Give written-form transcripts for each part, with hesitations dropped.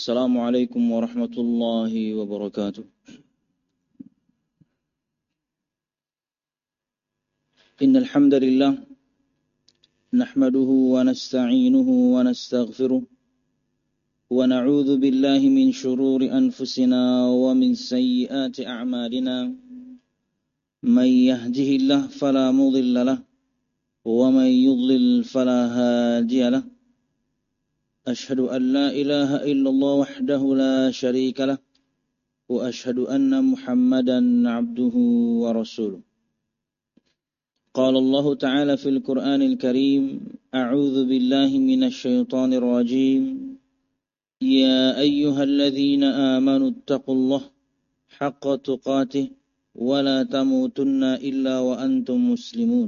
السلام عليكم ورحمة الله وبركاته. إن الحمد لله نحمده ونستعينه ونستغفره ونعوذ بالله من شرور أنفسنا ومن سيئات أعمالنا من يهده الله فلا مضل له ومن يضلل فلا هادي له أشهد أن لا إله إلا الله وحده لا شريك له وأشهد أن محمدا عبده ورسوله. قال الله تعالى في القرآن الكريم أعوذ بالله من الشيطان الرجيم يا أيها الذين آمنوا اتقوا الله حق تقاته ولا تموتن إلا وأنتم مسلمون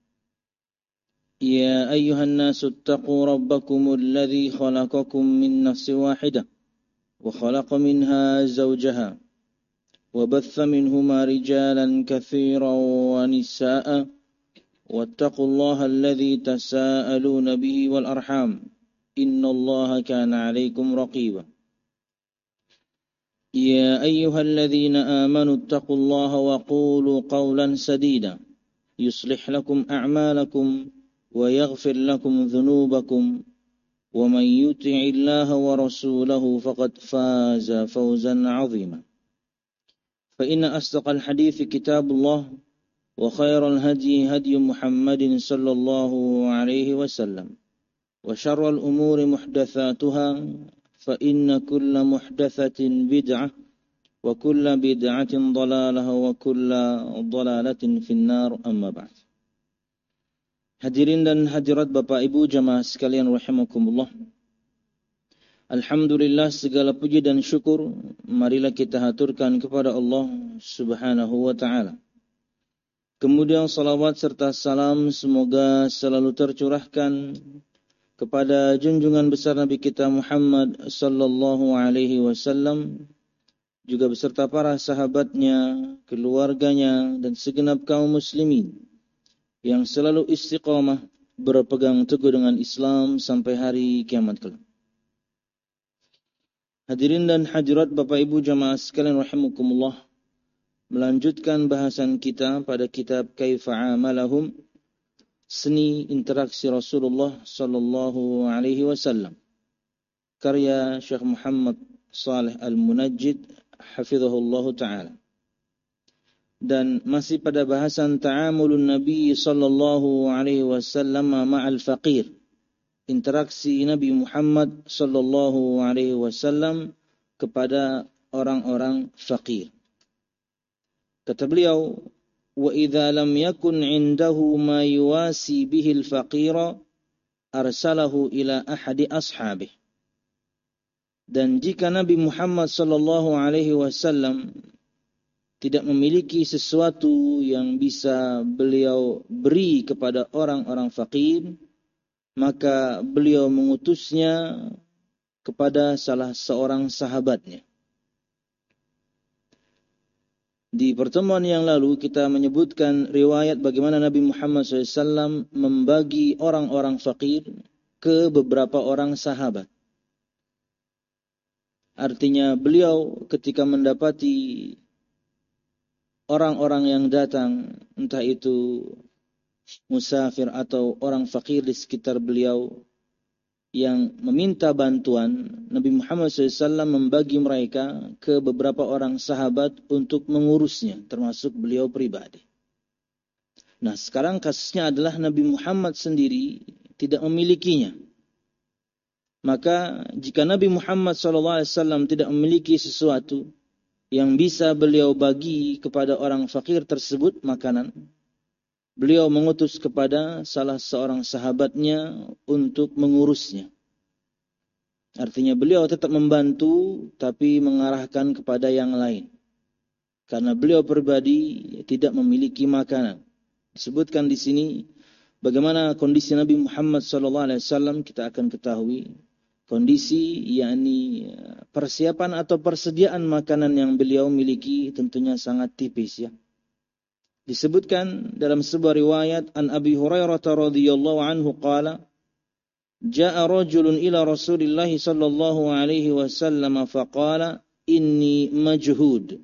يا أيها الناس اتقوا ربكم الذي خلقكم من نفس واحدة وخلق منها زوجها وبث منهما رجالا كثيرا ونساء واتقوا الله الذي تساءلون به والأرحام إن الله كان عليكم رقيبا يا أيها الذين آمنوا اتقوا الله وقولوا قولا سديدا يصلح لكم أعمالكم ويغفر لكم ذنوبكم ومن يطع الله ورسوله فقد فاز فوزا عظيما فإن أصدق الحديث كتاب الله وخير الهدي هدي محمد صلى الله عليه وسلم وشر الأمور محدثاتها فإن كل محدثة بدعة وكل بدعة ضلالة وكل ضلالة في النار أما بعد. Hadirin dan hadirat Bapak Ibu jamaah sekalian rahimakumullah. Alhamdulillah segala puji dan syukur marilah kita haturkan kepada Allah Subhanahu wa taala. Kemudian salawat serta salam semoga selalu tercurahkan kepada junjungan besar Nabi kita Muhammad sallallahu alaihi wasallam juga beserta para sahabatnya, keluarganya dan segenap kaum muslimin yang selalu istiqamah berpegang teguh dengan Islam sampai hari kiamat kelak. Hadirin dan hadirat Bapak Ibu jamaah sekalian rahimakumullah, melanjutkan bahasan kita pada kitab Kaifa Amalahum, seni interaksi Rasulullah sallallahu alaihi wasallam, karya Syekh Muhammad Saleh Al-Munajjid hafizahullah taala. Dan masih pada bahasan ta'amulun Nabi sallallahu alaihi wasallam ma'al faqir, interaksi Nabi Muhammad sallallahu alaihi wasallam kepada orang-orang fakir. Kata beliau, wa idza lam yakun 'indahu ma yuwasi bihi al-faqira arsalahu ila ahadi ashabihi. Dan jika Nabi Muhammad sallallahu alaihi wasallam tidak memiliki sesuatu yang bisa beliau beri kepada orang-orang fakir, maka beliau mengutusnya kepada salah seorang sahabatnya. Di pertemuan yang lalu kita menyebutkan riwayat bagaimana Nabi Muhammad SAW membagi orang-orang fakir ke beberapa orang sahabat. Artinya beliau ketika mendapati orang-orang yang datang, entah itu musafir atau orang fakir di sekitar beliau yang meminta bantuan, Nabi Muhammad SAW membagi mereka ke beberapa orang sahabat untuk mengurusnya, termasuk beliau pribadi. Nah, sekarang kasusnya adalah Nabi Muhammad sendiri tidak memilikinya. Maka jika Nabi Muhammad SAW tidak memiliki sesuatu yang bisa beliau bagi kepada orang fakir tersebut makanan, beliau mengutus kepada salah seorang sahabatnya untuk mengurusnya. Artinya beliau tetap membantu tapi mengarahkan kepada yang lain. Karena beliau pribadi tidak memiliki makanan. Disebutkan di sini bagaimana kondisi Nabi Muhammad SAW kita akan ketahui. Kondisi yakni persiapan atau persediaan makanan yang beliau miliki tentunya sangat tipis ya. Disebutkan dalam sebuah riwayat an Abi Hurairah radhiyallahu anhu qala Ja'a rajulun ila Rasulillah sallallahu alaihi wasallam faqala inni majhud.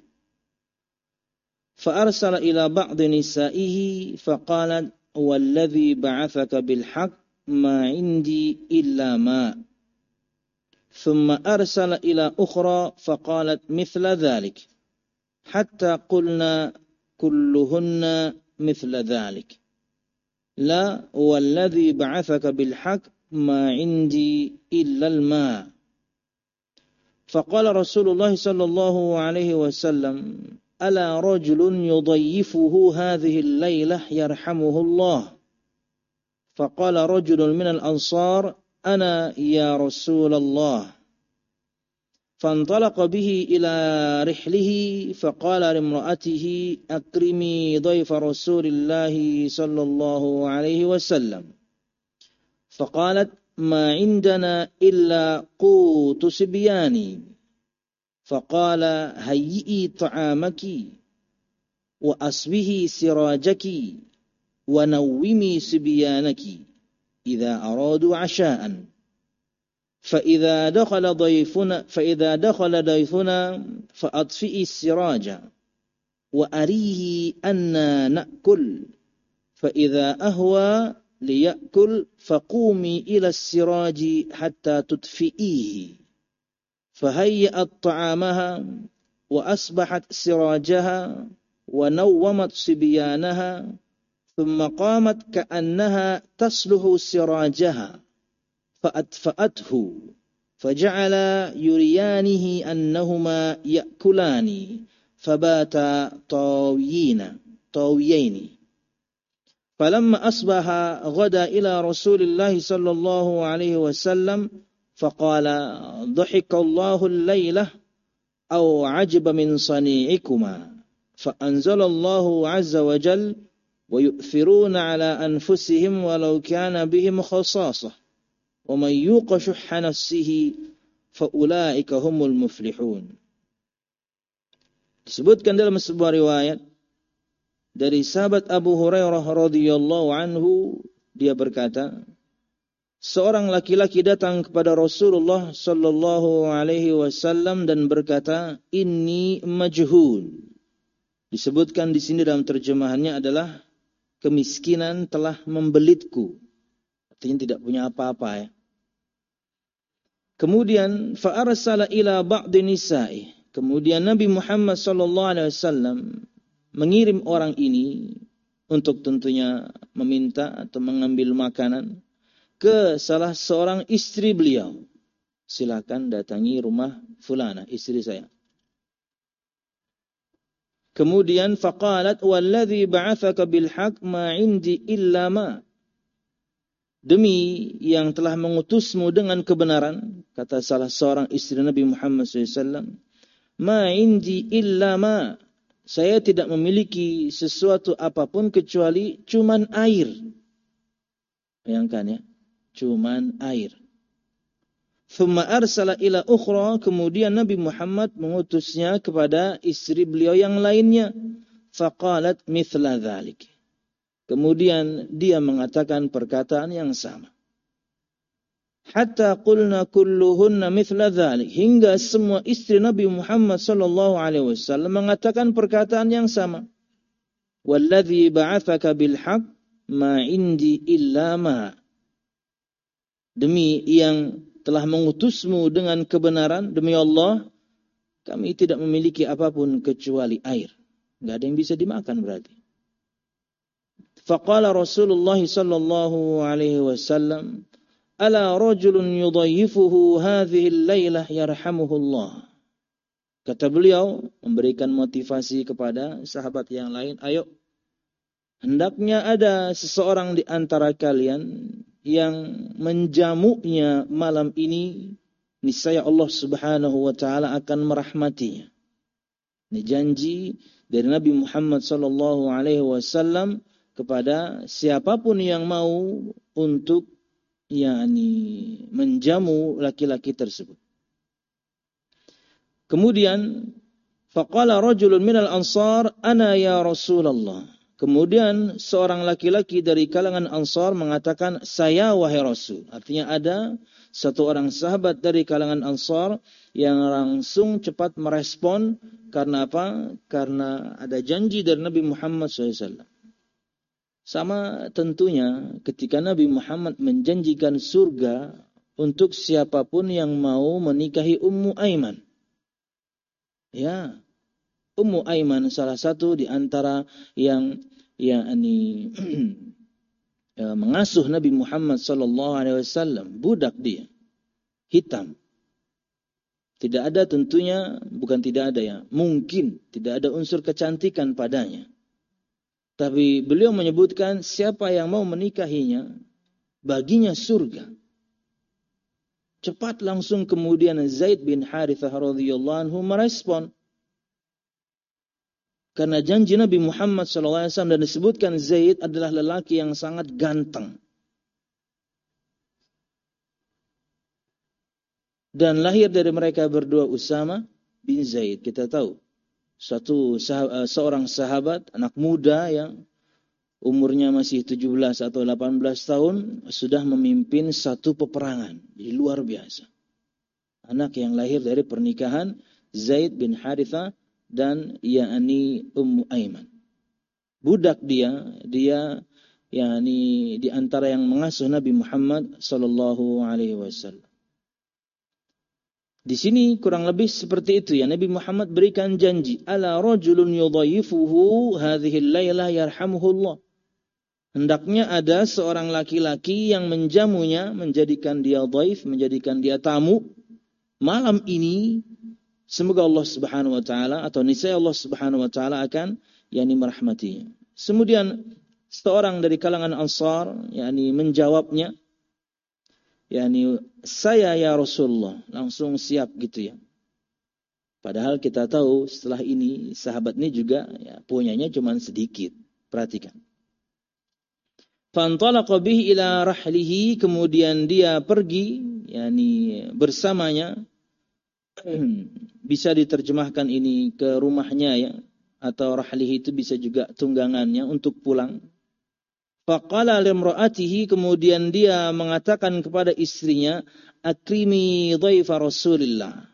فأرسل إلى بعض نسائه فقالت والذي بعثك بالحق ما عندي إلا ماء ثم أرسل إلى أخرى فقالت مثل ذلك حتى قلنا كلهن مثل ذلك لا والذي بعثك بالحق ما عندي إلا الماء فقال رسول الله صلى الله عليه وسلم ألا رجل يضيفه هذه الليلة يرحمه الله فقال رجل من الأنصار أنا يا رسول الله فانطلق به إلى رحله فقال لامرأته أكرمي ضيف رسول الله صلى الله عليه وسلم فقالت ما عندنا إلا قوت صبياني فقال هيئي طعامك وأصبه سراجك ونومي صبيانك إذا أرادوا عشاء فإذا دخل ضيفنا فأطفئي السراج وأريه أنا نأكل فإذا أهوى ليأكل فقومي إلى السراج حتى تطفئيه فهيأت طعامها وأصبحت سراجها ونومت صبيانها ثم قامت كأنها تصلح سراجها فأطفأته فجعل يريانه أنهما يأكلان فباتا طاويين فلما أصبح غدا إلى رسول الله صلى الله عليه وسلم فقال ضحك الله الليلة أو عجب من صنيعكما فأنزل الله عز وجل ويؤثرون على أنفسهم ولو كان بهم خصاصة ومن يوق شح نفسه فأولئك هم المفلحون. Disebutkan dalam sebuah riwayat dari sahabat Abu Hurairah radhiyallahu anhu, dia berkata, seorang laki-laki datang kepada Rasulullah sallallahu alaihi wasallam dan berkata, "Inni majhul." Disebutkan di sini dalam terjemahannya adalah kemiskinan telah membelitku. Artinya tidak punya apa-apa ya. Kemudian fa arsala ila ba'di nisa'i. Kemudian Nabi Muhammad sallallahu alaihi wasallam mengirim orang ini untuk tentunya meminta atau mengambil makanan ke salah seorang istri beliau. Silakan datangi rumah fulana, istri saya. Kemudian faqalat walladzi ba'atsaka bil haqq ma 'indi illa ma. Demi yang telah mengutusmu dengan kebenaran, kata salah seorang istri Nabi Muhammad SAW, ma 'indi illa ma. Saya tidak memiliki sesuatu apapun kecuali cuman air. Bayangkan ya. Cuman air. Thumma arsala ila ukhra, kemudian Nabi Muhammad mengutusnya kepada istri beliau yang lainnya. Faqalat mithla dhalik. Kemudian dia mengatakan perkataan yang sama. Hatta qulna kulluhunna mithla dhalik. Hingga semua istri Nabi Muhammad sallallahu alaihi wasallam mengatakan perkataan yang sama. Walladzi ba'atsaka bil haqq ma 'indi illa ma. Demi yang telah mengutusmu dengan kebenaran, demi Allah, kami tidak memiliki apapun kecuali air. Enggak ada yang bisa dimakan berarti. Faqala Rasulullah sallallahu alaihi wasallam, "Ala rajulun yudayyifuhu hadhihi al-lailah yarhamuhullah." Kata beliau memberikan motivasi kepada sahabat yang lain, ayo, hendaknya ada seseorang di antara kalian yang menjamunya malam ini, niscaya Allah Subhanahu wa taala akan merahmatinya. Ini janji dari Nabi Muhammad sallallahu alaihi wasallam kepada siapapun yang mau untuk menjamu laki-laki tersebut. Kemudian faqala rajulun minal ansar, ana ya Rasulullah. Kemudian seorang laki-laki dari kalangan Ansar mengatakan, saya wahai Rasul. Artinya ada satu orang sahabat dari kalangan Ansar yang langsung cepat merespon. Karena apa? Karena ada janji dari Nabi Muhammad SAW. Sama tentunya ketika Nabi Muhammad menjanjikan surga untuk siapapun yang mau menikahi Ummu Aiman. Ya, Ummu Aiman salah satu di antara yang mengasuh Nabi Muhammad SAW, budak dia, hitam. Tidak ada tentunya, bukan tidak ada ya, mungkin tidak ada unsur kecantikan padanya. Tapi beliau menyebutkan siapa yang mau menikahinya, baginya surga. Cepat langsung kemudian Zaid bin Harithah radhiyallahu anhu merespon. Karena janji Nabi Muhammad SAW dan disebutkan Zaid adalah lelaki yang sangat ganteng. Dan lahir dari mereka berdua Usama bin Zaid. Kita tahu. Seorang sahabat, anak muda yang umurnya masih 17 atau 18 tahun. Sudah memimpin satu peperangan. Jadi luar biasa. Anak yang lahir dari pernikahan Zaid bin Harithah dan yakni Ummu Aiman. Budak dia yakni di antara yang mengasuh Nabi Muhammad sallallahu alaihi wasallam. Di sini kurang lebih seperti itu ya, Nabi Muhammad berikan janji, ala rajulun yudhayifuhu hadhihi al-lailah yarhamuhullah. Hendaknya ada seorang laki-laki yang menjamunya, menjadikan dia dhaif, menjadikan dia tamu malam ini. Semoga Allah Subhanahu wa taala atau niscaya Allah Subhanahu wa taala akan merahmatinya. Kemudian seorang dari kalangan Ansar menjawabnya, saya ya Rasulullah, langsung siap gitu ya. Padahal kita tahu setelah ini sahabat ini juga punyanya cuma sedikit. Perhatikan. Fantalaqa bihi ila rahlihi, kemudian dia pergi bersamanya. Bisa diterjemahkan ini ke rumahnya ya, atau rahlihi itu bisa juga tunggangannya untuk pulang. Faqala limra'atihi, kemudian dia mengatakan kepada istrinya, akrimi dhaifa Rasulillah.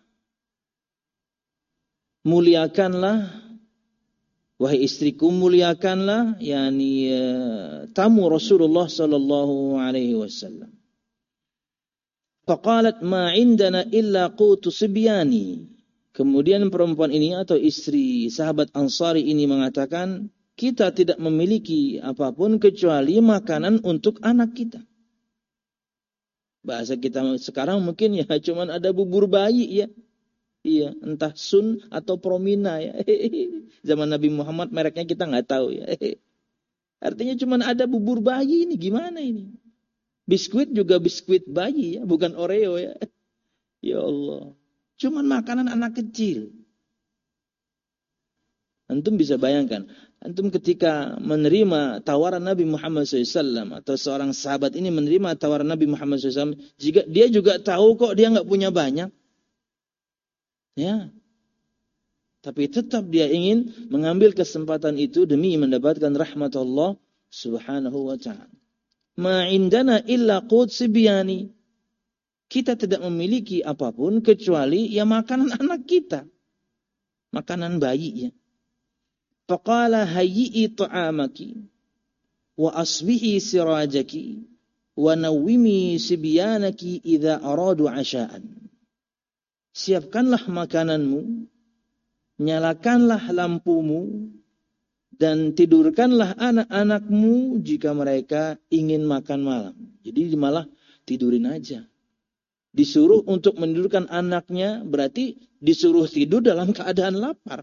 Muliakanlah wahai istriku, muliakanlah tamu Rasulullah sallallahu alaihi wasallam. Faqalat ma indana illa qutu sibyani. Kemudian perempuan ini atau istri sahabat Ansari ini mengatakan, kita tidak memiliki apapun kecuali makanan untuk anak kita. Bahasa kita sekarang mungkin cuman ada bubur bayi ya. Iya, entah Sun atau Promina ya. Zaman Nabi Muhammad mereknya kita nggak tahu ya. Artinya cuman ada bubur bayi, ini gimana ini? Biskuit juga biskuit bayi ya, bukan Oreo ya. Ya Allah. Cuman makanan anak kecil. Antum bisa bayangkan. Antum ketika menerima tawaran Nabi Muhammad SAW. Atau seorang sahabat ini menerima tawaran Nabi Muhammad SAW. Jika dia juga tahu kok dia nggak punya banyak. Ya. Tapi tetap dia ingin mengambil kesempatan itu demi mendapatkan rahmat Allah Subhanahu wa ta'ala. Ma indana illa qut sibyani. Kita tidak memiliki apapun kecuali makanan anak kita. Makanan bayi ya. Faqala hayyi ta'amaki wa asbihi sirajaki wa nawwimi sibyanaki idza aradu 'asha'an. Siapkanlah makananmu, nyalakanlah lampumu, dan tidurkanlah anak-anakmu jika mereka ingin makan malam. Jadi malah tidurin aja. Disuruh untuk menidurkan anaknya, berarti disuruh tidur dalam keadaan lapar.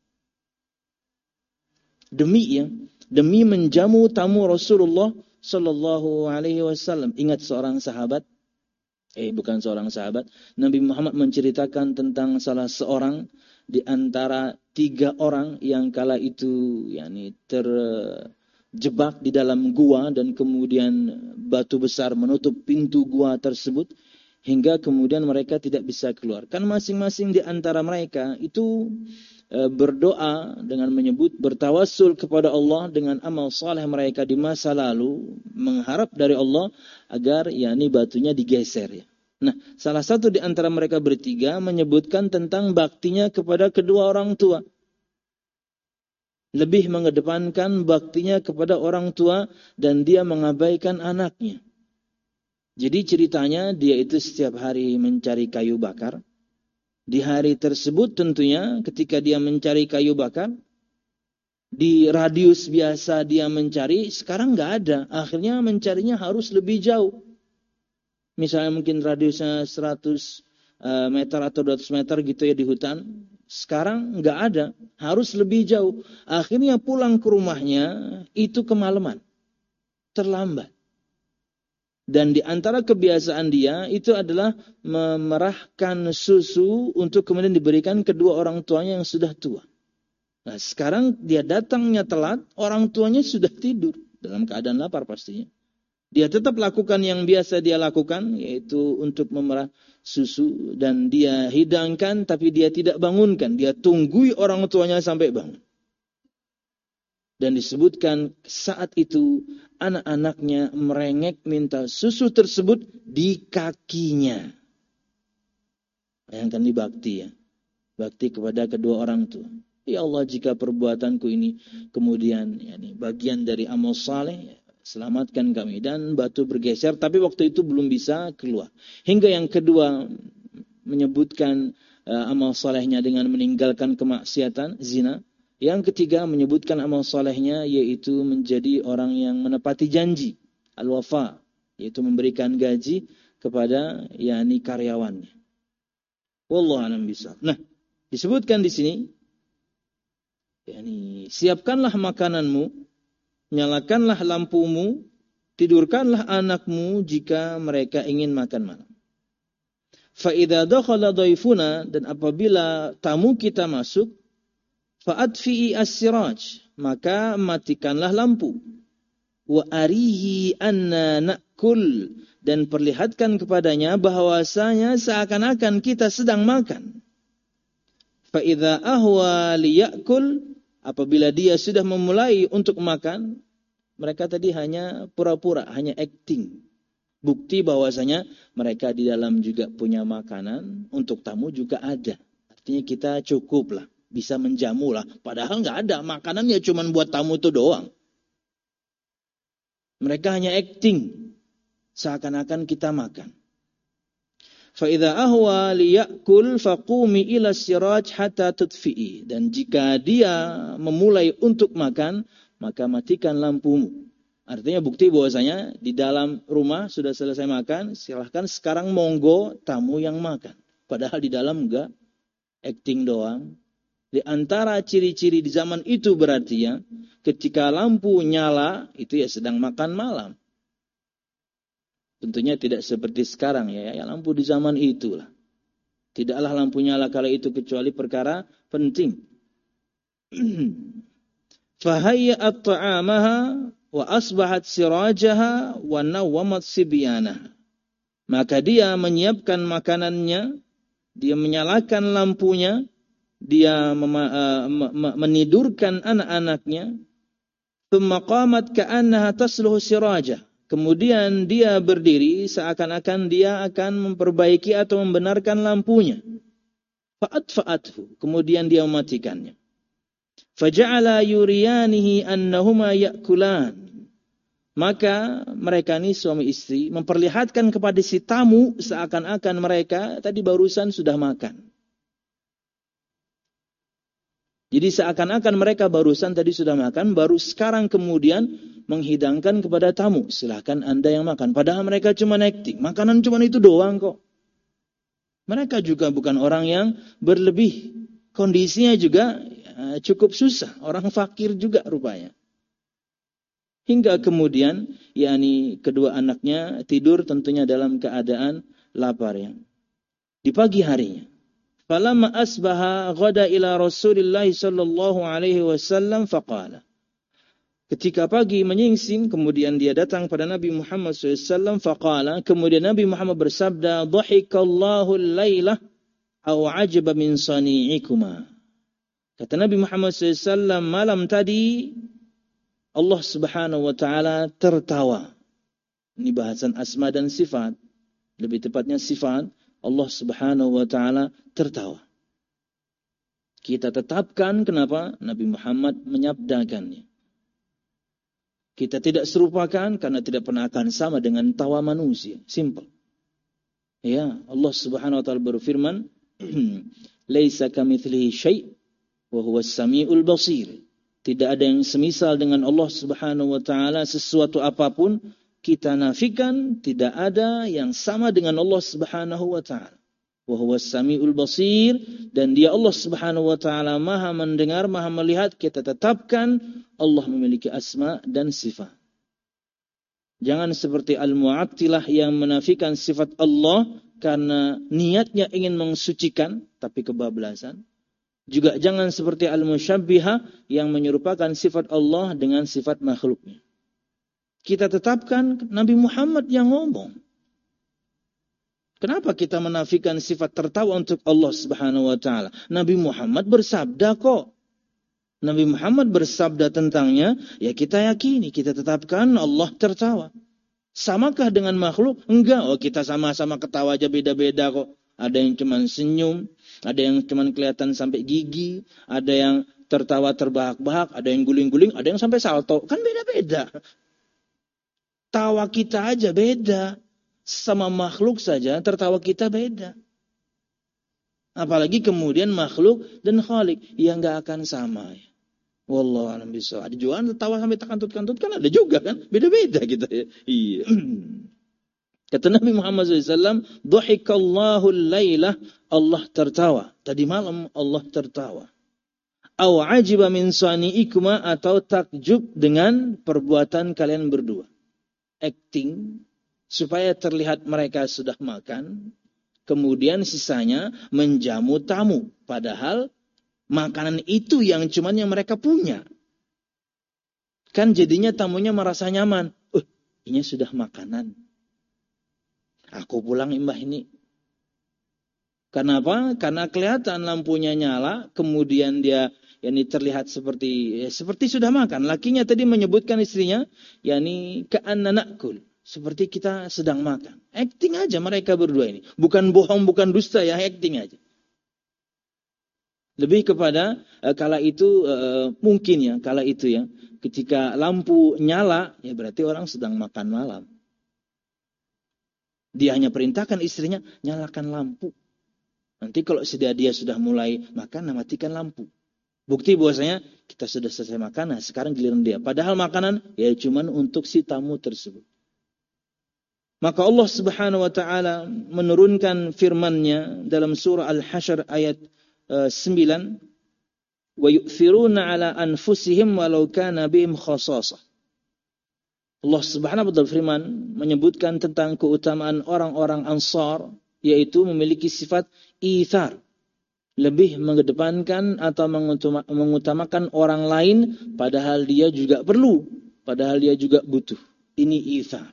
Demi menjamu tamu Rasulullah sallallahu alaihi wasallam. Ingat seorang sahabat, bukan seorang sahabat, Nabi Muhammad menceritakan tentang salah seorang di antara 3 orang yang kala itu terjebak di dalam gua dan kemudian batu besar menutup pintu gua tersebut. hingga kemudian mereka tidak bisa keluar. Kan masing-masing di antara mereka itu berdoa dengan menyebut bertawassul kepada Allah dengan amal saleh mereka di masa lalu, mengharap dari Allah agar batunya digeser ya. Nah, salah satu di antara mereka bertiga menyebutkan tentang baktinya kepada kedua orang tua. Lebih mengedepankan baktinya kepada orang tua dan dia mengabaikan anaknya. Jadi ceritanya dia itu setiap hari mencari kayu bakar. Di hari tersebut tentunya ketika dia mencari kayu bakar, di radius biasa dia mencari, sekarang nggak ada. Akhirnya mencarinya harus lebih jauh. Misalnya mungkin radiusnya 100 meter atau 200 meter gitu ya di hutan. Sekarang nggak ada, harus lebih jauh. Akhirnya pulang ke rumahnya itu kemalaman, terlambat. Dan di antara kebiasaan dia itu adalah memerahkan susu untuk kemudian diberikan kedua orang tuanya yang sudah tua. Nah sekarang dia datangnya telat, orang tuanya sudah tidur dalam keadaan lapar pastinya. Dia tetap lakukan yang biasa dia lakukan, yaitu untuk memerah susu. Dan dia hidangkan, tapi dia tidak bangunkan. Dia tunggui orang tuanya sampai bangun. Dan disebutkan saat itu anak-anaknya merengek minta susu tersebut di kakinya. Bayangkan di bakti ya. Bakti kepada kedua orang tua. Ya Allah, jika perbuatanku ini kemudian bagian dari amal saleh, selamatkan kami. Dan batu bergeser, tapi waktu itu belum bisa keluar. Hingga yang kedua menyebutkan amal salehnya dengan meninggalkan kemaksiatan, zina. Yang ketiga menyebutkan amal salehnya yaitu menjadi orang yang menepati janji, al-wafa, yaitu memberikan gaji kepada karyawannya. Wallahu a'lam bishawab. Nah, disebutkan di sini siapkanlah makananmu, nyalakanlah lampumu, tidurkanlah anakmu jika mereka ingin makan malam. Fa idza dakhala dhaifuna, dan apabila tamu kita masuk, fa'adfi'i as-siraj, maka matikanlah lampu. Wa arihi anna na'kul, dan perlihatkan kepadanya bahwasanya seakan-akan kita sedang makan. Fa idza ahwa liya'kul, apabila dia sudah memulai untuk makan, mereka tadi hanya pura-pura, hanya acting. Bukti bahwasanya mereka di dalam juga punya makanan, untuk tamu juga ada. Artinya kita cukup lah. Bisa menjamu lah. Padahal nggak ada. Makanannya cuma buat tamu itu doang. Mereka hanya acting. Seakan-akan kita makan. فَإِذَا أَهْوَى لِيَأْكُلْ فَقُومِ إِلَى السِّرَاجِ حَتَّى تُطْفِئِ. Dan jika dia memulai untuk makan, maka matikan lampumu. Artinya bukti bahwasanya di dalam rumah sudah selesai makan, silahkan sekarang monggo tamu yang makan. Padahal di dalam enggak, acting doang. Di antara ciri-ciri di zaman itu berarti ketika lampu nyala, itu sedang makan malam. Tentunya tidak seperti sekarang lampu di zaman itulah. Tidaklah lampu nyala kala itu kecuali perkara penting. Fahayyat ta'amaha wa asbahat sirajaha wa nawwamat sibyanaha. Maka dia menyiapkan makanannya, dia menyalakan lampunya, dia menidurkan anak-anaknya. Thumma qamat ka'annaha tasluhu sirajah. Kemudian dia berdiri seakan-akan dia akan memperbaiki atau membenarkan lampunya. Fa'atfa'athu. Kemudian dia mematikannya. Faja'ala yuriyanihi annahuma ya'kulan. Maka mereka ini suami istri memperlihatkan kepada si tamu seakan-akan mereka tadi barusan sudah makan. Jadi seakan-akan mereka barusan tadi sudah makan, baru sekarang kemudian menghidangkan kepada tamu. Silahkan Anda yang makan. Padahal mereka cuma acting. Makanan cuma itu doang kok. Mereka juga bukan orang yang berlebih. Kondisinya juga cukup susah. Orang fakir juga rupanya. Hingga kemudian kedua anaknya tidur tentunya dalam keadaan lapar. Di pagi harinya. Falamma asbaha ghada ila Rasulillah sallallahu alaihi wasallam faqala. Ketika pagi menyingsing, kemudian dia datang pada Nabi Muhammad SAW. Faqala, kemudian Nabi Muhammad bersabda, Dhahikallahu al-laylah aw ajaba min sani'ikuma. Kata Nabi Muhammad SAW, malam tadi Allah Subhanahu wa taala tertawa. Ini bahasan asma dan sifat. Lebih tepatnya sifat, Allah Subhanahu wa taala tertawa. Kita tetapkan kenapa Nabi Muhammad menyabdakannya. Kita tidak serupakan karena tidak pernah akan sama dengan tawa manusia. Simple. Ya, Allah Subhanahu wa taala berfirman, "Laisa kamitslihi syai' wa huwas samiul basir." Tidak ada yang semisal dengan Allah Subhanahu wa taala, sesuatu apapun kita nafikan, tidak ada yang sama dengan Allah Subhanahu wa taala. Wa huwas samiul basir, dan dia Allah Subhanahu wa taala Maha mendengar, Maha melihat. Kita tetapkan Allah memiliki asma dan sifat. Jangan seperti al-mu'attilah yang menafikan sifat Allah karena niatnya ingin mensucikan tapi kebablasan. Juga jangan seperti al-musyabbihah yang menyerupakan sifat Allah dengan sifat makhluknya. Kita tetapkan Nabi Muhammad yang ngomong. Kenapa kita menafikan sifat tertawa untuk Allah Subhanahu wa taala? Nabi Muhammad bersabda kok. Nabi Muhammad bersabda tentangnya, ya kita yakini, kita tetapkan Allah tertawa. Samakah dengan makhluk? Enggak. Oh, kita sama-sama ketawa aja beda-beda kok. Ada yang cuma senyum, ada yang cuma kelihatan sampai gigi, ada yang tertawa terbahak-bahak, ada yang guling-guling, ada yang sampai salto. Kan beda-beda. Tawa kita aja beda. Sama makhluk saja tertawa kita beda. Apalagi kemudian makhluk dan khalik yang enggak akan sama. Wallahu a'lam bishawab. Ada juga tertawa sampai takantut-kantut kan ada juga kan. Beda-beda kita ya. Iya. Kata Nabi Muhammad SAW, Dhahikallahu al-laylah, Allah tertawa. Tadi malam Allah tertawa. Aw ajiba min sani'ikuma, atau takjub dengan perbuatan kalian berdua. Acting supaya terlihat mereka sudah makan, kemudian sisanya menjamu tamu. Padahal makanan itu yang cuman yang mereka punya. Kan jadinya tamunya merasa nyaman. Ini sudah makanan. Aku pulang imbah ini. Kenapa? Karena kelihatan lampunya nyala, kemudian dia terlihat seperti sudah makan. Lakinya tadi menyebutkan istrinya, ka'anna na'kul. Seperti kita sedang makan. Acting aja mereka berdua ini. Bukan bohong, bukan dusta ya, acting aja. Lebih kepada kala itu mungkin ya, kala itu ya. Ketika lampu nyala, ya berarti orang sedang makan malam. Dia hanya perintahkan istrinya, nyalakan lampu. Nanti kalau dia sudah mulai makan, matikan lampu. Bukti bahwasanya kita sudah selesai makan, nah sekarang giliran dia. Padahal makanan ya cuman untuk si tamu tersebut. Maka Allah Subhanahu wa taala menurunkan firman-Nya dalam surah Al-Hasyr ayat 9, wa yu'thiruna 'ala anfusihim walau kana bihim khassasah. Allah Subhanahu wa taala berfirman menyebutkan tentang keutamaan orang-orang Ansar, yaitu memiliki sifat itsar, lebih mengedepankan atau mengutamakan orang lain padahal dia juga perlu, padahal dia juga butuh. Ini itsar.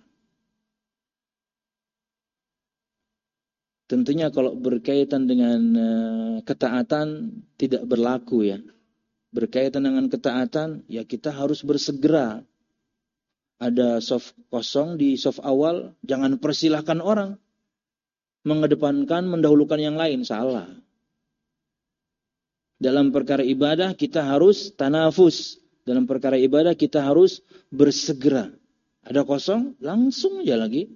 Tentunya kalau berkaitan dengan ketaatan tidak berlaku ya. Berkaitan dengan ketaatan ya kita harus bersegera. Ada soft kosong di soft awal, jangan persilahkan orang. Mengedepankan, mendahulukan yang lain, salah. Dalam perkara ibadah kita harus tanafus. Dalam perkara ibadah kita harus bersegera. Ada kosong, langsung aja lagi.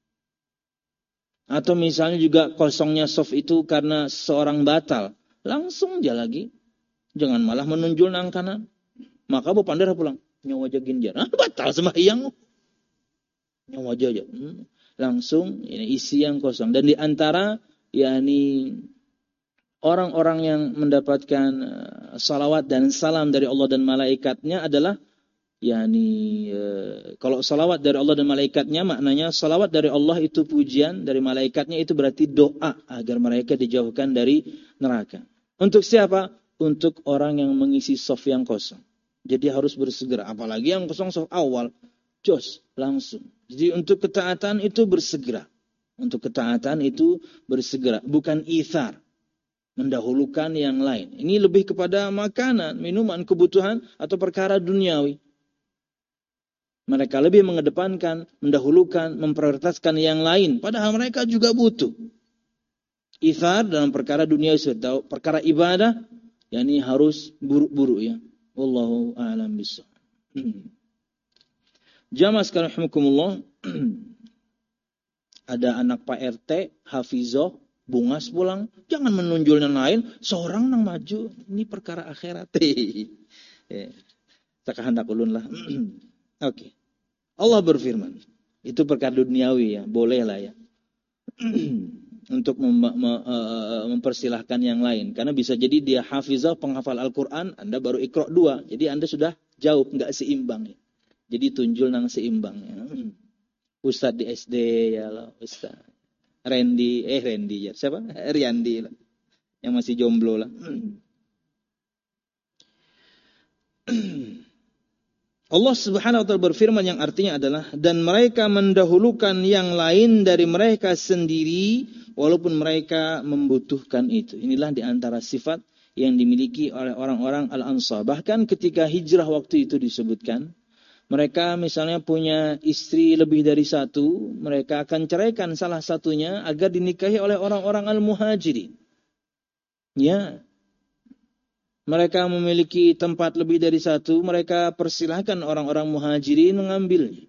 Atau misalnya juga kosongnya soft itu karena seorang batal. Langsung aja lagi. Jangan malah menunjul nang kanan. Maka bu pandara pulang. Nyawa jagin jar. Batal sembahyang. Nyawa aja. Langsung ini isi yang kosong. Dan di antara orang-orang yang mendapatkan salawat dan salam dari Allah dan malaikatnya adalah kalau salawat dari Allah dan malaikatnya maknanya salawat dari Allah itu pujian, dari malaikatnya itu berarti doa agar mereka dijauhkan dari neraka. Untuk siapa? Untuk orang yang mengisi soft yang kosong. Jadi harus bersegera. Apalagi yang kosong saf awal, jos langsung. Jadi untuk ketaatan itu bersegera. Untuk ketaatan itu bersegera, bukan ithar, mendahulukan yang lain. Ini lebih kepada makanan, minuman, kebutuhan atau perkara duniawi. Mereka lebih mengedepankan, mendahulukan, memprioritaskan yang lain, padahal mereka juga butuh. Ithar dalam perkara dunia atau perkara ibadah, yakni harus buru-buru ya. Wallahu a'lam bishawab. Jamaah sekalian rahimakumullah, ada anak Pak RT, Hafizoh, bungas pulang, jangan menunjul yang lain, seorang nang maju, ini perkara akhirat. Takahandak ulun lah. Oke. Allah berfirman, itu perkara duniawi ya, boleh lah ya. Untuk mempersilahkan yang lain. Karena bisa jadi dia hafizah, penghafal Al-Quran, Anda baru Iqra 2. Jadi Anda sudah jauh, nggak seimbang. Ya. Jadi tunjul nang seimbang. Ya. Ustadz di SD ya lah, Ustadz. Randy ya. Siapa? Riyandi lah. Yang masih jomblo lah. Allah Subhanahu wa taala berfirman yang artinya adalah, dan mereka mendahulukan yang lain dari mereka sendiri walaupun mereka membutuhkan itu. Inilah di antara sifat yang dimiliki oleh orang-orang Al-Ansar. Bahkan ketika hijrah waktu itu disebutkan, mereka misalnya punya istri lebih dari satu, mereka akan ceraikan salah satunya agar dinikahi oleh orang-orang Al-Muhajirin. Ya. Mereka memiliki tempat lebih dari satu, mereka persilahkan orang-orang Muhajirin mengambilnya.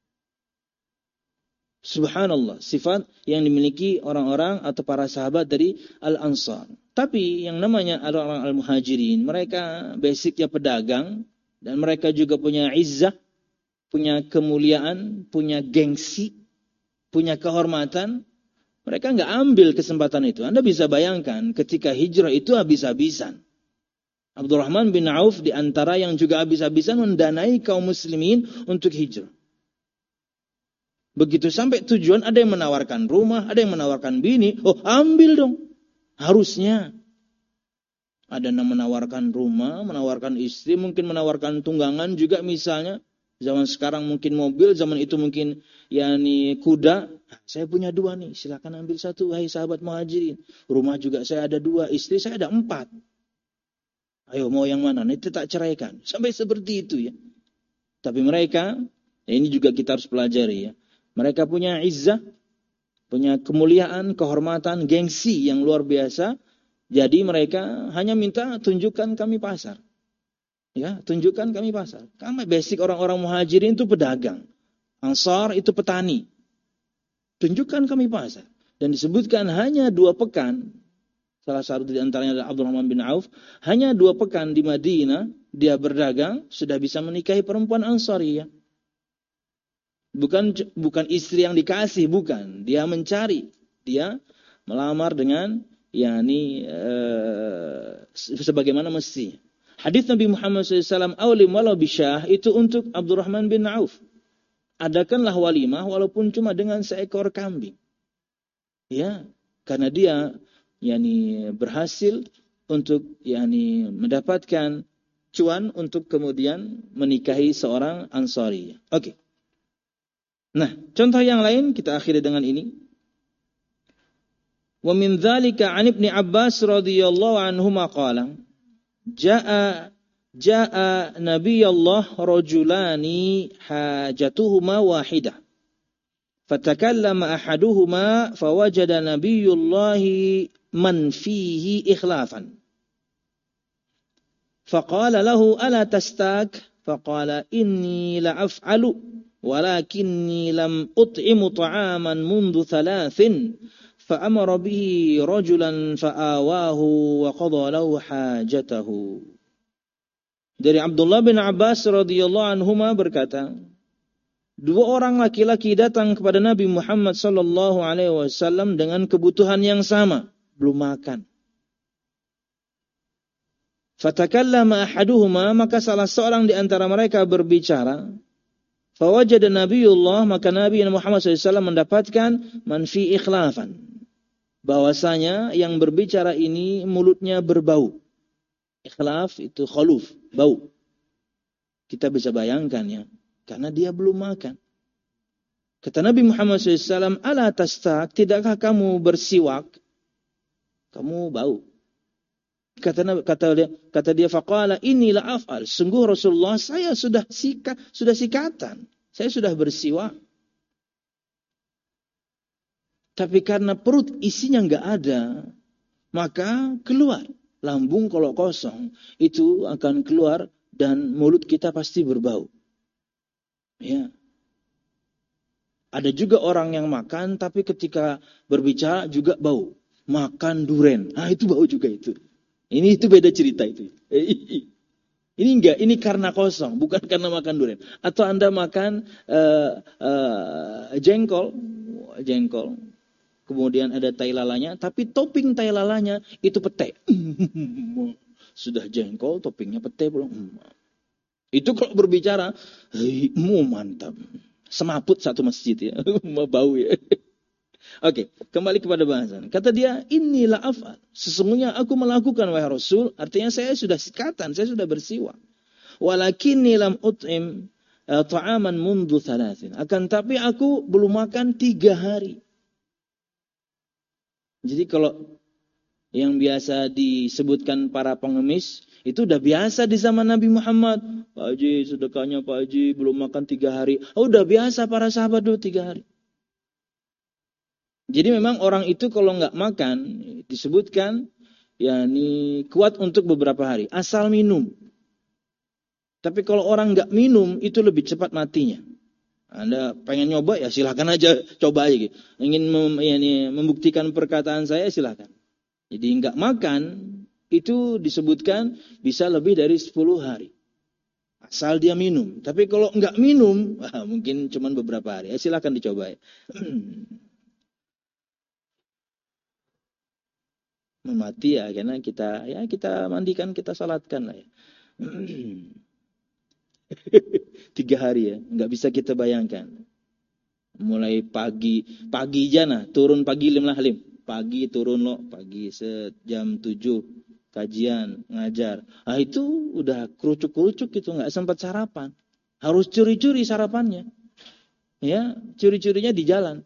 Subhanallah, sifat yang dimiliki orang-orang atau para sahabat dari Al-Ansar. Tapi yang namanya orang-orang Al-Muhajirin, mereka basicnya pedagang, dan mereka juga punya izzah, punya kemuliaan, punya gengsi, punya kehormatan. Mereka nggak ambil kesempatan itu. Anda bisa bayangkan ketika hijrah itu habis-habisan. Abdurrahman bin Auf di antara yang juga habis-habisan mendanai kaum muslimin untuk hijrah. Begitu sampai tujuan, ada yang menawarkan rumah, ada yang menawarkan bini. Oh, ambil dong. Harusnya. Ada yang menawarkan rumah, menawarkan istri, mungkin menawarkan tunggangan juga misalnya. Zaman sekarang mungkin mobil, zaman itu mungkin kuda. Saya punya 2 nih, silakan ambil 1, wahai sahabat Muhajirin. Rumah juga saya ada 2, istri saya ada 4. Ayo mau yang mana? Itu tak ceraikan. Sampai seperti itu ya. Tapi mereka, ini juga kita harus pelajari ya. Mereka punya izzah, punya kemuliaan, kehormatan, gengsi yang luar biasa. Jadi mereka hanya minta tunjukkan kami pasar. Ya, tunjukkan kami pasar. Kami basic orang-orang Muhajirin itu pedagang. Ansar itu petani. Tunjukkan kami pasar. Dan disebutkan hanya 2 pekan. Salah satu di antaranya adalah Abdurrahman bin Auf. Hanya 2 pekan di Madinah, dia berdagang, sudah bisa menikahi perempuan Ansariyah. Bukan istri yang dikasih, bukan. Dia mencari. Dia melamar dengan sebagaimana mestinya. Hadis Nabi Muhammad SAW, "Aulim walau bisyah," itu untuk Abdurrahman bin Auf. Adakanlah walimah walaupun cuma dengan seekor kambing. Ya, karena dia berhasil untuk mendapatkan cuan untuk kemudian menikahi seorang Ansari. Oke. Nah, contoh yang lain kita akhiri dengan ini. Wa min dzalika 'an Ibnu Abbas radhiyallahu anhuma qala Ja'a Nabiyullah rajulani hajatuhuma wahidah. Fatakallama ahaduhuma fawajada Nabiyullahi man fihi ikhlafan. Faqala lahu ala tastak? Faqala inni la'af'alu walakinni lam ut'imu ta'aman mundu 3. Fa'amara bihi rajulan fa'awahu wa qadha lahu hajatahu. Dari Abdullah bin Abbas radhiyallahu anhuma berkata, 2 orang laki-laki datang kepada Nabi Muhammad sallallahu alaihi wasallam dengan kebutuhan yang sama, belum makan. Fatakallama ahaduhuma, maka salah seorang di antara mereka berbicara. Fawajada Nabiullah, maka Nabi Muhammad SAW mendapatkan man fi ikhlafan. Bahwasanya yang berbicara ini mulutnya berbau. Ikhlaf itu khuluf, bau. Kita bisa bayangkan ya. Karena dia belum makan. Kata Nabi Muhammad SAW, ala tastak, tidakkah kamu bersiwak? Kamu bau. Kata dia, faqala inilah af'al. Sungguh Rasulullah, saya sudah sikatan. Saya sudah bersiwak. Tapi karena perut isinya enggak ada, maka keluar. Lambung kalau kosong, itu akan keluar dan mulut kita pasti berbau. Ya. Ada juga orang yang makan, tapi ketika berbicara juga bau. Makan duren. Nah, itu bau juga itu. Itu beda cerita itu. Ini enggak, ini karena kosong, bukan karena makan durian. Atau Anda makan jengkol, kemudian ada tai lalanya, tapi topping tai lalanya itu pete. Sudah jengkol, toppingnya pete belum. Itu kalau berbicara, mantap. Semaput satu masjid ya, bau ya. Oke, kembali kepada bahasan. Kata dia, inilah afal. Sesungguhnya aku melakukan wahai Rasul. Artinya saya sudah sikatan, saya sudah bersiwak. Walakinni lam ut'im ta'aman mundu thalathin. Akan tapi aku belum makan 3 hari. Jadi kalau yang biasa disebutkan para pengemis, itu udah biasa di zaman Nabi Muhammad. Pak Haji, sedekahnya Pak Haji belum makan 3 hari. Oh, udah biasa para sahabat dulu 3 hari. Jadi memang orang itu kalau nggak makan disebutkan yakni kuat untuk beberapa hari asal minum. Tapi kalau orang nggak minum itu lebih cepat matinya. Anda pengen nyoba ya silakan aja coba aja gitu. Ingin membuktikan perkataan saya silakan. Jadi nggak makan itu disebutkan bisa lebih dari 10 hari. Asal dia minum. Tapi kalau nggak minum mungkin cuma beberapa hari. Ya, silakan dicoba ya. Memati ya karena kita mandikan, kita salatkan lah ya. 3 hari ya, nggak bisa kita bayangkan. Mulai pagi aja turun pagi 5 pagi turun loh, pagi jam 7 kajian ngajar. Itu udah kerucuk gitu, nggak sempat sarapan. Harus curi-curi sarapannya. Ya, curi-curinya di jalan.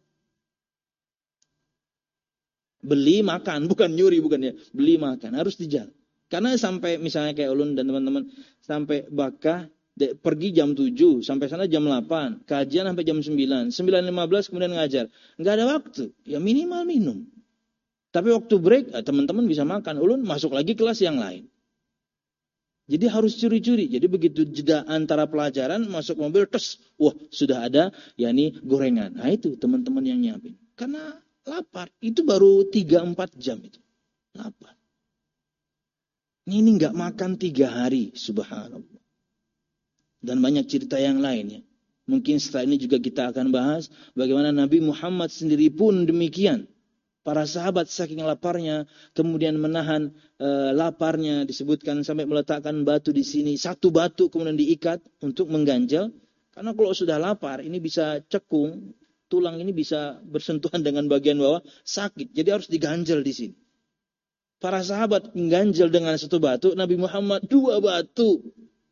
Beli makan, bukan nyuri, bukan ya. Beli makan, harus di jalan. Karena sampai misalnya kayak ulun dan teman-teman, sampai Bakah, pergi jam 7, sampai sana jam 8, kajian sampai jam 9, 9.15 kemudian ngajar. Nggak ada waktu, ya minimal minum. Tapi waktu break, teman-teman bisa makan. Ulun masuk lagi kelas yang lain. Jadi harus curi-curi. Jadi begitu jeda antara pelajaran, masuk mobil, wah sudah ada, gorengan. Nah itu teman-teman yang nyiapin. Karena lapar, itu baru 3-4 jam itu. Lapar. Ini nggak makan 3 hari, subhanallah. Dan banyak cerita yang lain ya. Mungkin setelah ini juga kita akan bahas bagaimana Nabi Muhammad sendiri pun demikian. Para sahabat saking laparnya, kemudian menahan laparnya, disebutkan sampai meletakkan batu di sini. 1 batu kemudian diikat untuk mengganjal. Karena kalau sudah lapar, ini bisa cekung. Tulang ini bisa bersentuhan dengan bagian bawah, sakit. Jadi harus diganjel di sini. Para sahabat mengganjel dengan 1 batu, Nabi Muhammad 2 batu.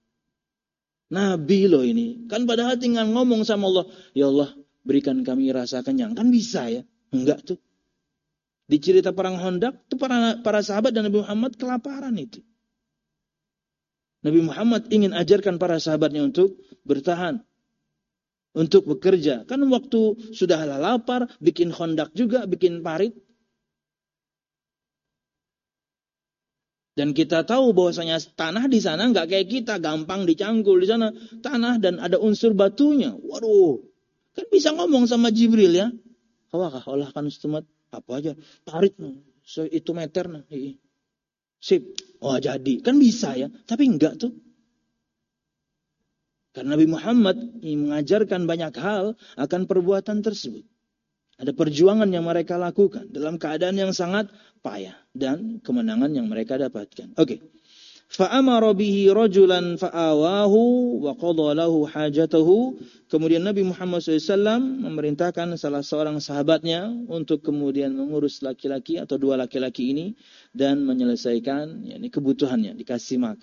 Nabi loh ini. Kan padahal tinggal ngomong sama Allah, ya Allah berikan kami rasa kenyang. Kan bisa ya? Enggak tuh. Di cerita perang Khandaq, itu para sahabat dan Nabi Muhammad kelaparan itu. Nabi Muhammad ingin ajarkan para sahabatnya untuk bertahan. Untuk bekerja. Kan waktu sudah lapar, bikin Khandaq juga, bikin parit. Dan kita tahu bahwasanya tanah di sana nggak kayak kita, gampang dicangkul di sana. Tanah dan ada unsur batunya. Waduh, kan bisa ngomong sama Jibril ya. Allah kan setemat apa aja, parit itu meter nah. Sip, jadi. Kan bisa ya, tapi enggak tuh. Karena Nabi Muhammad mengajarkan banyak hal akan perbuatan tersebut. Ada perjuangan yang mereka lakukan dalam keadaan yang sangat payah dan kemenangan yang mereka dapatkan. Oke. Fa'amara bihi rajulan fa'awahu wa qadha lahu hajatahu. Kemudian Nabi Muhammad SAW memerintahkan salah seorang sahabatnya untuk kemudian mengurus laki-laki atau 2 laki-laki ini dan menyelesaikan kebutuhannya, dikasih makan.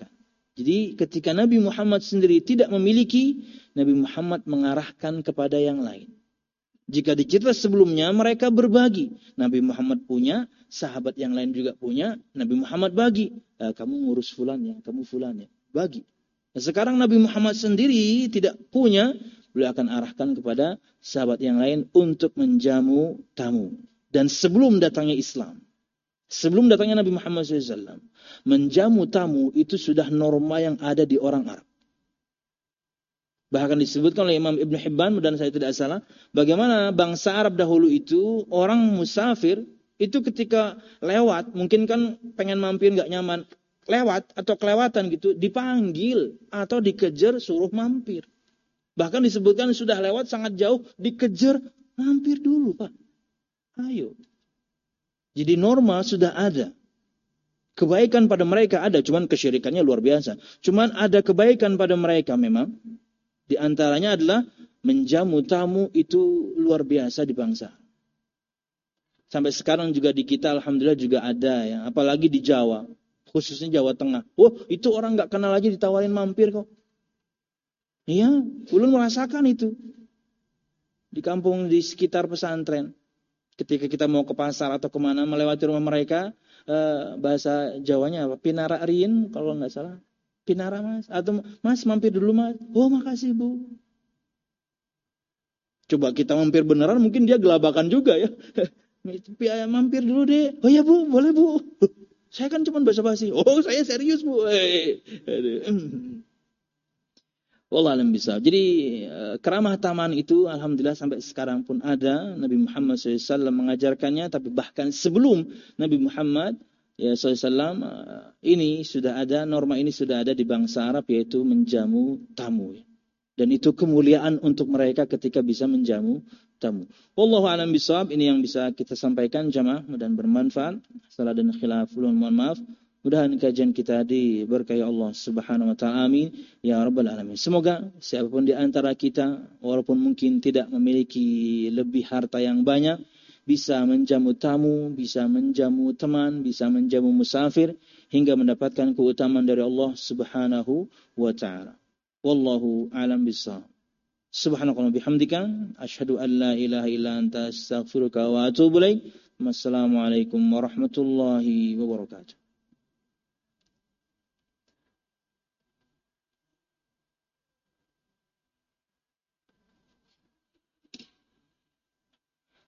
Jadi ketika Nabi Muhammad sendiri tidak memiliki, Nabi Muhammad mengarahkan kepada yang lain. Jika di cerita sebelumnya mereka berbagi. Nabi Muhammad punya, sahabat yang lain juga punya, Nabi Muhammad bagi. Kamu ngurus fulan ya, kamu fulan ya. Bagi. Nah, sekarang Nabi Muhammad sendiri tidak punya, beliau akan arahkan kepada sahabat yang lain untuk menjamu tamu. Dan sebelum datangnya Islam, sebelum datangnya Nabi Muhammad SAW, menjamu tamu itu sudah norma yang ada di orang Arab. Bahkan disebutkan oleh Imam Ibn Hibban, dan saya tidak salah, bagaimana bangsa Arab dahulu itu, orang musafir, itu ketika lewat, mungkin kan pengen mampir nggak nyaman, lewat atau kelewatan gitu, dipanggil atau dikejar suruh mampir. Bahkan disebutkan sudah lewat sangat jauh, dikejar, mampir dulu Pak. Ayo. Jadi norma sudah ada. Kebaikan pada mereka ada, cuman kesyirikannya luar biasa. Cuman ada kebaikan pada mereka memang. Di antaranya adalah menjamu tamu itu luar biasa di bangsa. Sampai sekarang juga di kita alhamdulillah juga ada ya. Apalagi di Jawa. Khususnya Jawa Tengah. Oh itu orang gak kenal aja ditawarin mampir kok. Iya, ulun merasakan itu. Di kampung di sekitar pesantren. Ketika kita mau ke pasar atau kemana melewati rumah mereka. Bahasa Jawanya apa? Pinara Rien kalau gak salah. Pinara mas, atau mas mampir dulu mas. Oh makasih bu. Coba kita mampir beneran, mungkin dia gelabakan juga ya. Mampir dulu deh. Oh ya bu, boleh bu. Saya kan cuma basa-basi. Oh saya serius bu. Wallah alam bisa. Jadi keramah tamahan itu alhamdulillah sampai sekarang pun ada. Nabi Muhammad SAW mengajarkannya. Tapi bahkan sebelum Nabi Muhammad ya SAW ini sudah ada, norma ini sudah ada di bangsa Arab, yaitu menjamu tamu. Dan itu kemuliaan untuk mereka ketika bisa menjamu tamu. Wallahu a'lam bishawab. Ini yang bisa kita sampaikan jamaah dan bermanfaat. Salah dan khilaf, mohon maaf. Mudah-mudahan kajian kita diberkahi Allah Subhanahu wa taala. Amin ya rabbal alamin. Semoga siapapun di antara kita walaupun mungkin tidak memiliki lebih harta yang banyak, bisa menjamu tamu, bisa menjamu teman, bisa menjamu musafir, hingga mendapatkan keutamaan dari Allah Subhanahu wa ta'ala. Wallahu a'lam bishawab. Subhanakallahumma bihamdika asyhadu an la ilaha illa anta astaghfiruka wa atubu ilaik. Wassalamualaikum warahmatullahi wabarakatuh.